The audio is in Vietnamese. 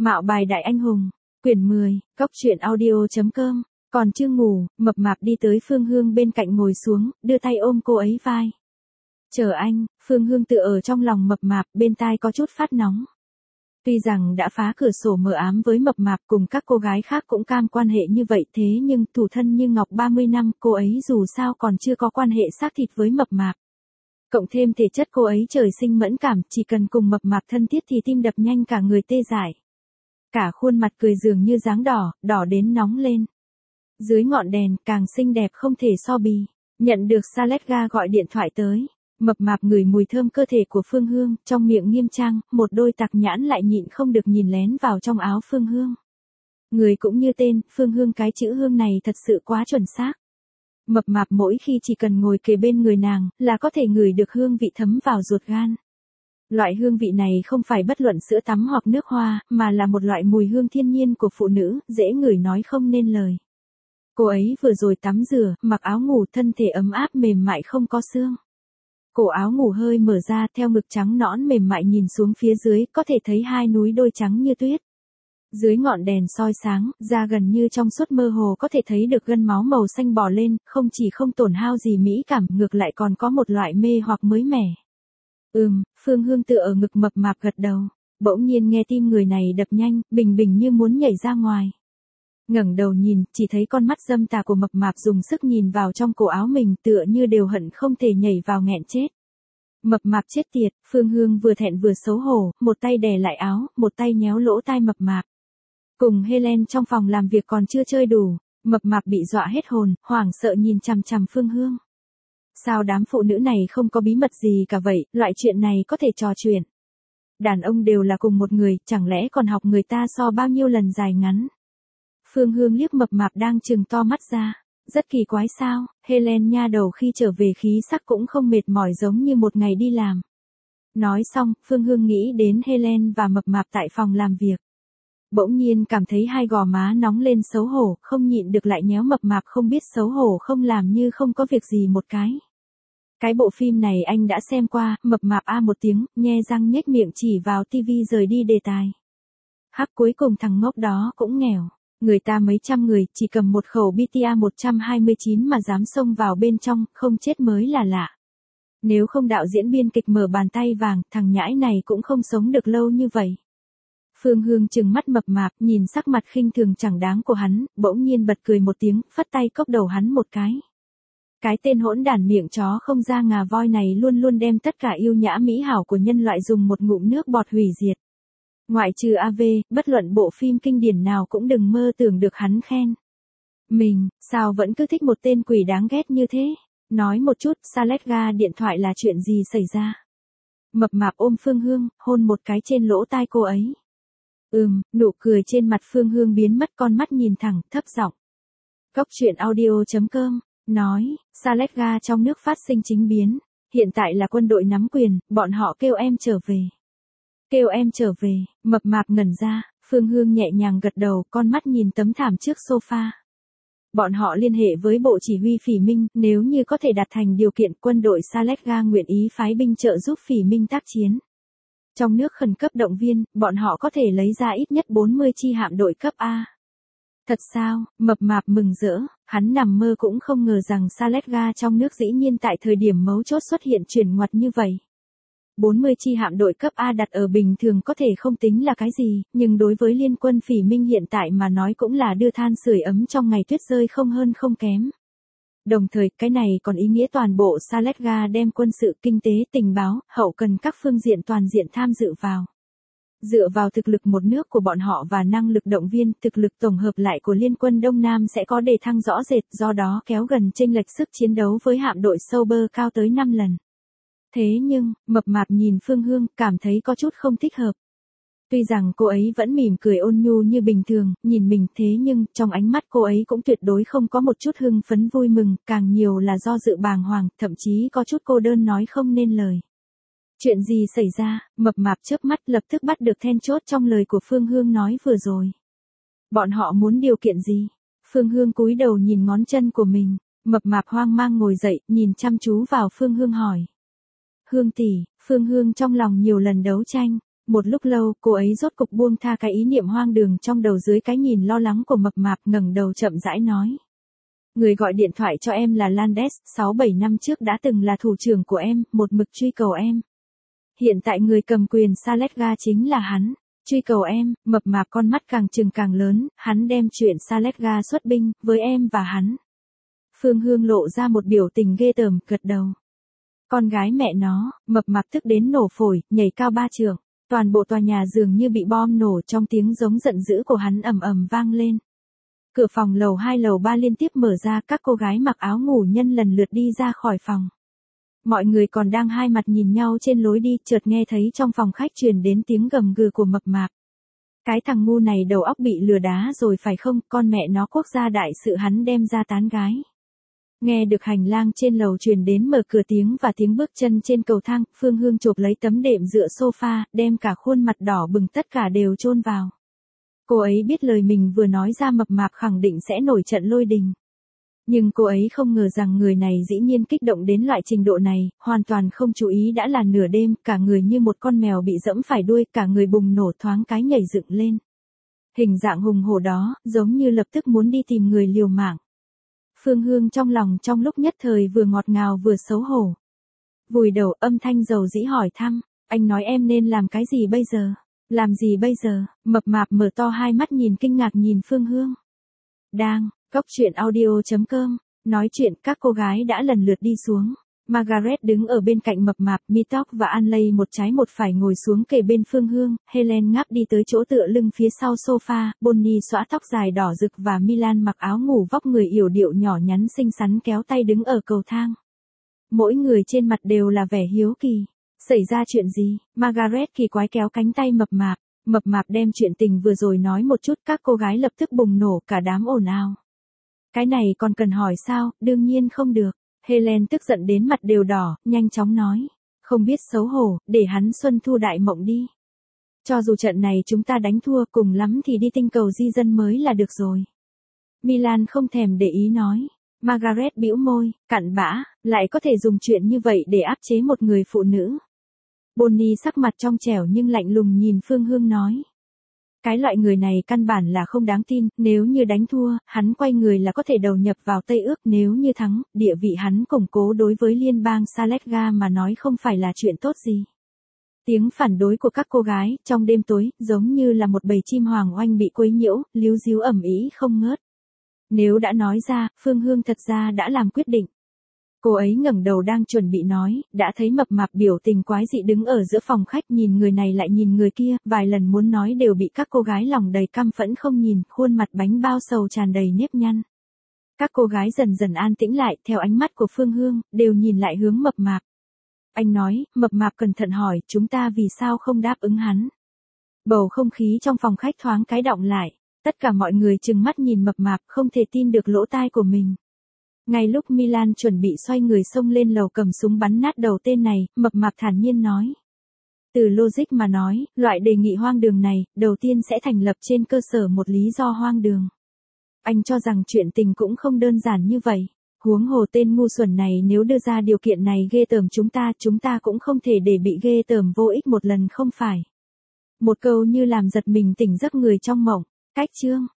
Mạo bài đại anh hùng, quyển 10, cóc truyện audio.com. Còn chưa ngủ, mập mạp đi tới Phương Hương bên cạnh ngồi xuống, đưa tay ôm cô ấy vai. Chờ anh, Phương Hương tựa ở trong lòng mập mạp, bên tai có chút phát nóng. Tuy rằng đã phá cửa sổ mờ ám với mập mạp cùng các cô gái khác cũng cam quan hệ như vậy, thế nhưng thủ thân như ngọc 30 năm, cô ấy dù sao còn chưa có quan hệ xác thịt với mập mạp. Cộng thêm thể chất cô ấy trời sinh mẫn cảm, chỉ cần cùng mập mạp thân thiết thì tim đập nhanh cả người tê dại. Cả khuôn mặt cười dường như dáng đỏ, đỏ đến nóng lên. Dưới ngọn đèn, càng xinh đẹp không thể so bì. Nhận được Saletga gọi điện thoại tới. Mập mạp ngửi mùi thơm cơ thể của Phương Hương, trong miệng nghiêm trang, một đôi tặc nhãn lại nhịn không được nhìn lén vào trong áo Phương Hương. Người cũng như tên, Phương Hương, cái chữ Hương này thật sự quá chuẩn xác. Mập mạp mỗi khi chỉ cần ngồi kề bên người nàng, là có thể ngửi được hương vị thấm vào ruột gan. Loại hương vị này không phải bất luận sữa tắm hoặc nước hoa, mà là một loại mùi hương thiên nhiên của phụ nữ, dễ ngửi nói không nên lời. Cô ấy vừa rồi tắm rửa, mặc áo ngủ, thân thể ấm áp mềm mại không có xương. Cổ áo ngủ hơi mở ra, theo ngực trắng nõn mềm mại nhìn xuống phía dưới, có thể thấy hai núi đôi trắng như tuyết. Dưới ngọn đèn soi sáng, da gần như trong suốt, mơ hồ có thể thấy được gân máu màu xanh bò lên, không chỉ không tổn hao gì mỹ cảm, ngược lại còn có một loại mê hoặc mới mẻ. Phương Hương tựa ở ngực mập mạp gật đầu. Bỗng nhiên nghe tim người này đập nhanh, bình bình như muốn nhảy ra ngoài. Ngẩng đầu nhìn, chỉ thấy con mắt dâm tà của mập mạp dùng sức nhìn vào trong cổ áo mình, tựa như đều hận không thể nhảy vào nghẹn chết. Mập mạp chết tiệt, Phương Hương vừa thẹn vừa xấu hổ, một tay đè lại áo, một tay nhéo lỗ tai mập mạp. Cùng Helen trong phòng làm việc còn chưa chơi đủ, mập mạp bị dọa hết hồn, hoảng sợ nhìn chằm chằm Phương Hương. Sao đám phụ nữ này không có bí mật gì cả vậy, loại chuyện này có thể trò chuyện. Đàn ông đều là cùng một người, chẳng lẽ còn học người ta so bao nhiêu lần dài ngắn. Phương Hương liếc mập mạp đang trừng to mắt ra. Rất kỳ quái sao, Helen nha đầu khi trở về khí sắc cũng không mệt mỏi giống như một ngày đi làm. Nói xong, Phương Hương nghĩ đến Helen và mập mạp tại phòng làm việc. Bỗng nhiên cảm thấy hai gò má nóng lên xấu hổ, không nhịn được lại nhéo mập mạp không biết xấu hổ không làm như không có việc gì một cái. Cái bộ phim này anh đã xem qua, mập mạp a một tiếng, nhe răng nhếch miệng chỉ vào tivi rời đi đề tài. Hắc, cuối cùng thằng ngốc đó cũng nghèo. Người ta mấy trăm người, chỉ cầm một khẩu BTA 129 mà dám xông vào bên trong, không chết mới là lạ. Nếu không đạo diễn biên kịch mở bàn tay vàng, thằng nhãi này cũng không sống được lâu như vậy. Phương Hương trừng mắt mập mạp, nhìn sắc mặt khinh thường chẳng đáng của hắn, bỗng nhiên bật cười một tiếng, phất tay cốc đầu hắn một cái. Cái tên hỗn đản miệng chó không ra ngà voi này luôn luôn đem tất cả yêu nhã mỹ hảo của nhân loại dùng một ngụm nước bọt hủy diệt. Ngoại trừ AV, bất luận bộ phim kinh điển nào cũng đừng mơ tưởng được hắn khen. Mình, sao vẫn cứ thích một tên quỷ đáng ghét như thế? Nói một chút, Saletga điện thoại là chuyện gì xảy ra? Mập mạp ôm Phương Hương, hôn một cái trên lỗ tai cô ấy. Nụ cười trên mặt Phương Hương biến mất, con mắt nhìn thẳng, thấp giọng. Cóc truyện audio.com, nói, Saletga trong nước phát sinh chính biến. Hiện tại là quân đội nắm quyền, bọn họ kêu em trở về. Kêu em trở về, mập mạp ngẩn ra, Phương Hương nhẹ nhàng gật đầu, con mắt nhìn tấm thảm trước sofa. Bọn họ liên hệ với Bộ Chỉ huy Phỉ Minh, nếu như có thể đạt thành điều kiện, quân đội Saletga nguyện ý phái binh trợ giúp Phỉ Minh tác chiến. Trong nước khẩn cấp động viên, bọn họ có thể lấy ra ít nhất 40 chi hạm đội cấp A. Thật sao, mập mạp mừng rỡ, hắn nằm mơ cũng không ngờ rằng Saletga trong nước dĩ nhiên tại thời điểm mấu chốt xuất hiện chuyển ngoặt như vậy. 40 chi hạm đội cấp A đặt ở bình thường có thể không tính là cái gì, nhưng đối với liên quân Phỉ Minh hiện tại mà nói cũng là đưa than sưởi ấm trong ngày tuyết rơi không hơn không kém. Đồng thời, cái này còn ý nghĩa toàn bộ Saletga đem quân sự, kinh tế, tình báo, hậu cần các phương diện toàn diện tham dự vào. Dựa vào thực lực một nước của bọn họ và năng lực động viên, thực lực tổng hợp lại của liên quân Đông Nam sẽ có đề thăng rõ rệt, do đó kéo gần chênh lệch sức chiến đấu với hạm đội Sauber cao tới 5 lần. Thế nhưng, mập mạp nhìn Phương Hương, cảm thấy có chút không thích hợp. Tuy rằng cô ấy vẫn mỉm cười ôn nhu như bình thường, nhìn mình, thế nhưng, trong ánh mắt cô ấy cũng tuyệt đối không có một chút hưng phấn vui mừng, càng nhiều là do dự bàng hoàng, thậm chí có chút cô đơn nói không nên lời. Chuyện gì xảy ra, mập mạp chớp mắt lập tức bắt được then chốt trong lời của Phương Hương nói vừa rồi. Bọn họ muốn điều kiện gì? Phương Hương cúi đầu nhìn ngón chân của mình, mập mạp hoang mang ngồi dậy, nhìn chăm chú vào Phương Hương hỏi. Hương tỷ, Phương Hương trong lòng nhiều lần đấu tranh, Một lúc lâu, cô ấy rốt cục buông tha cái ý niệm hoang đường trong đầu dưới cái nhìn lo lắng của Mập Mạp, ngẩng đầu chậm rãi nói. Người gọi điện thoại cho em là Landes, 6-7 năm trước đã từng là thủ trưởng của em, một mực truy cầu em. Hiện tại người cầm quyền Saletga chính là hắn. Truy cầu em, Mập Mạp con mắt càng trừng càng lớn, hắn đem chuyện Saletga xuất binh, với em và hắn. Phương Hương lộ ra một biểu tình ghê tởm, gật đầu. Con gái mẹ nó, Mập Mạp tức đến nổ phổi, nhảy cao 3 trượng. Toàn bộ tòa nhà dường như bị bom nổ trong tiếng giống giận dữ của hắn ầm ầm vang lên. Cửa phòng lầu 2 lầu 3 liên tiếp mở ra, các cô gái mặc áo ngủ nhân lần lượt đi ra khỏi phòng. Mọi người còn đang hai mặt nhìn nhau trên lối đi, chợt nghe thấy trong phòng khách truyền đến tiếng gầm gừ của Mập Mạp. Cái thằng ngu này đầu óc bị lừa đá rồi phải không, con mẹ nó quốc gia đại sự hắn đem ra tán gái. Nghe được hành lang trên lầu truyền đến mở cửa tiếng và tiếng bước chân trên cầu thang, Phương Hương chộp lấy tấm đệm dựa sofa, đem cả khuôn mặt đỏ bừng tất cả đều chôn vào. Cô ấy biết lời mình vừa nói ra Mập Mạp khẳng định sẽ nổi trận lôi đình. Nhưng cô ấy không ngờ rằng người này dĩ nhiên kích động đến loại trình độ này, hoàn toàn không chú ý đã là nửa đêm, cả người như một con mèo bị dẫm phải đuôi, cả người bùng nổ thoáng cái nhảy dựng lên. Hình dạng hùng hổ đó, giống như lập tức muốn đi tìm người liều mạng. Phương Hương trong lòng trong lúc nhất thời vừa ngọt ngào vừa xấu hổ. Vùi đầu âm thanh dầu dĩ hỏi thăm, anh nói em nên làm cái gì bây giờ? Làm gì bây giờ? Mập Mạp mở to hai mắt nhìn kinh ngạc nhìn Phương Hương. Cóc truyện audio.com, nói chuyện các cô gái đã lần lượt đi xuống. Margaret đứng ở bên cạnh Mập Mạp, Mitok và Anley một trái một phải ngồi xuống kề bên Phương Hương, Helen ngáp đi tới chỗ tựa lưng phía sau sofa, Bonnie xõa tóc dài đỏ rực và Milan mặc áo ngủ vóc người yểu điệu nhỏ nhắn xinh xắn kéo tay đứng ở cầu thang. Mỗi người trên mặt đều là vẻ hiếu kỳ. Xảy ra chuyện gì? Margaret kỳ quái kéo cánh tay Mập Mạp. Mập Mạp đem chuyện tình vừa rồi nói một chút, các cô gái lập tức bùng nổ, cả đám ồn ào. Cái này còn cần hỏi sao, đương nhiên không được. Helen tức giận đến mặt đều đỏ, nhanh chóng nói. Không biết xấu hổ, để hắn xuân thu đại mộng đi. Cho dù trận này chúng ta đánh thua, cùng lắm thì đi tinh cầu di dân mới là được rồi. Milan không thèm để ý nói. Margaret bĩu môi, cặn bã, lại có thể dùng chuyện như vậy để áp chế một người phụ nữ. Bonnie sắc mặt trong trẻo nhưng lạnh lùng nhìn Phương Hương nói. Cái loại người này căn bản là không đáng tin, nếu như đánh thua, hắn quay người là có thể đầu nhập vào Tây Ước, nếu như thắng, địa vị hắn củng cố đối với liên bang Saletga mà nói không phải là chuyện tốt gì. Tiếng phản đối của các cô gái, trong đêm tối, giống như là một bầy chim hoàng oanh bị quấy nhiễu, líu díu ầm ĩ không ngớt. Nếu đã nói ra, Phương Hương thật ra đã làm quyết định. Cô ấy ngẩng đầu đang chuẩn bị nói, đã thấy Mập Mạp biểu tình quái dị đứng ở giữa phòng khách nhìn người này lại nhìn người kia, vài lần muốn nói đều bị các cô gái lòng đầy căm phẫn không nhìn, khuôn mặt bánh bao sầu tràn đầy nếp nhăn. Các cô gái dần dần an tĩnh lại, theo ánh mắt của Phương Hương, đều nhìn lại hướng Mập Mạp. Anh nói, Mập Mạp cẩn thận hỏi, chúng ta vì sao không đáp ứng hắn? Bầu không khí trong phòng khách thoáng cái đọng lại, tất cả mọi người trừng mắt nhìn Mập Mạp không thể tin được lỗ tai của mình. Ngay lúc Milan chuẩn bị xoay người xông lên lầu cầm súng bắn nát đầu tên này, Mập Mạp thản nhiên nói. Từ logic mà nói, loại đề nghị hoang đường này, đầu tiên sẽ thành lập trên cơ sở một lý do hoang đường. Anh cho rằng chuyện tình cũng không đơn giản như vậy. Huống hồ tên ngu xuẩn này nếu đưa ra điều kiện này ghê tởm chúng ta cũng không thể để bị ghê tởm vô ích một lần không phải. Một câu như làm giật mình tỉnh giấc người trong mộng. Cách chương.